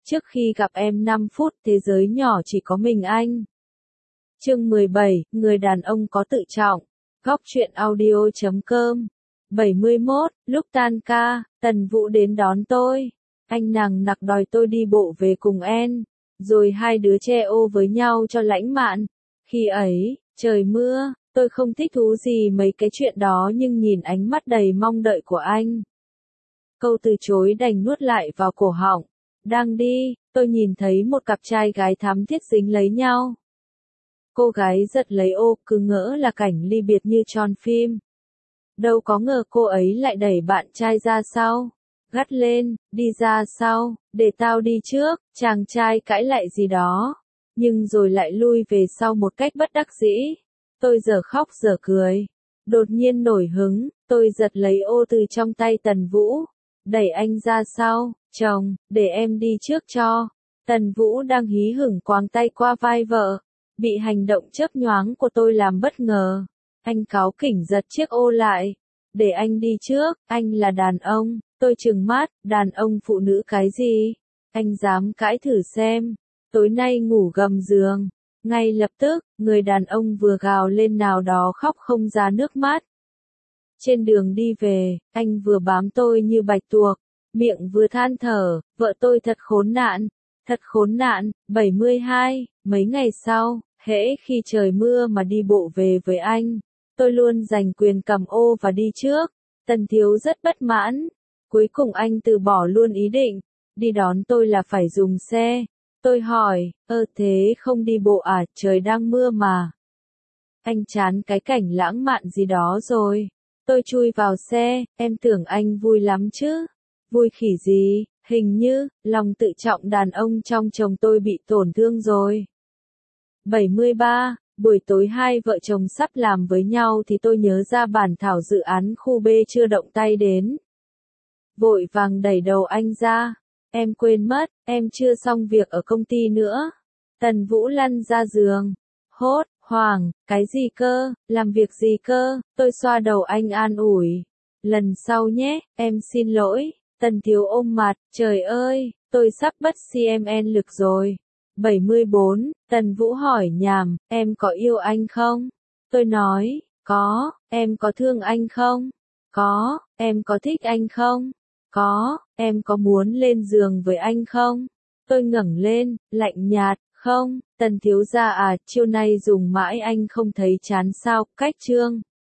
Trước khi gặp em 5 phút, thế giới nhỏ chỉ có mình anh. Chương 17, người đàn ông có tự trọng. Góc truyện audio.com. 71, lúc tan ca, Tần Vũ đến đón tôi. Anh nằng nặc đòi tôi đi bộ về cùng em. Rồi hai đứa che ô với nhau cho lãng mạn. Khi ấy, trời mưa, tôi không thích thú gì mấy cái chuyện đó nhưng nhìn ánh mắt đầy mong đợi của anh. Câu từ chối đành nuốt lại vào cổ họng. Đang đi, tôi nhìn thấy một cặp trai gái thắm thiết dính lấy nhau. Cô gái giật lấy ô, cứ ngỡ là cảnh ly biệt như tròn phim. Đâu có ngờ cô ấy lại đẩy bạn trai ra sau. Gắt lên, đi ra sau, để tao đi trước, chàng trai cãi lại gì đó. Nhưng rồi lại lui về sau một cách bất đắc dĩ. Tôi giờ khóc giờ cười. Đột nhiên nổi hứng, tôi giật lấy ô từ trong tay Tần Vũ. Đẩy anh ra sau, chồng, để em đi trước cho. Tần Vũ đang hí hửng quàng tay qua vai vợ. Bị hành động chớp nhoáng của tôi làm bất ngờ. Anh cáu kỉnh giật chiếc ô lại. Để anh đi trước, anh là đàn ông. Tôi trừng mắt, đàn ông phụ nữ cái gì? Anh dám cãi thử xem. Tối nay ngủ gầm giường. Ngay lập tức, người đàn ông vừa gào lên nào đó khóc không ra nước mắt. Trên đường đi về, anh vừa bám tôi như bạch tuộc, miệng vừa than thở, vợ tôi thật khốn nạn. Thật khốn nạn. 72, mấy ngày sau, hễ khi trời mưa mà đi bộ về với anh, tôi luôn giành quyền cầm ô và đi trước. Tần Thiếu rất bất mãn. Cuối cùng anh từ bỏ luôn ý định, đi đón tôi là phải dùng xe. Tôi hỏi, thế không đi bộ à, trời đang mưa mà. Anh chán cái cảnh lãng mạn gì đó rồi. Tôi chui vào xe, em tưởng anh vui lắm chứ. Vui khỉ gì, hình như, lòng tự trọng đàn ông trong chồng tôi bị tổn thương rồi. 73, buổi tối hai vợ chồng sắp làm với nhau thì tôi nhớ ra bản thảo dự án khu B chưa động tay đến. Vội vàng đẩy đầu anh ra. Em quên mất, em chưa xong việc ở công ty nữa. Tần Vũ lăn ra giường. Hốt, hoảng, cái gì cơ, làm việc gì cơ, tôi xoa đầu anh an ủi. Lần sau nhé, em xin lỗi. Tần Thiếu ôm mặt, trời ơi, tôi sắp bất CMN lực rồi. 74, Tần Vũ hỏi nhảm, em có yêu anh không? Tôi nói, có, em có thương anh không? Có, em có thích anh không? Có, em có muốn lên giường với anh không? Tôi ngẩng lên, lạnh nhạt, không, Tần Thiếu gia à, chiêu này dùng mãi anh không thấy chán sao, cách chương.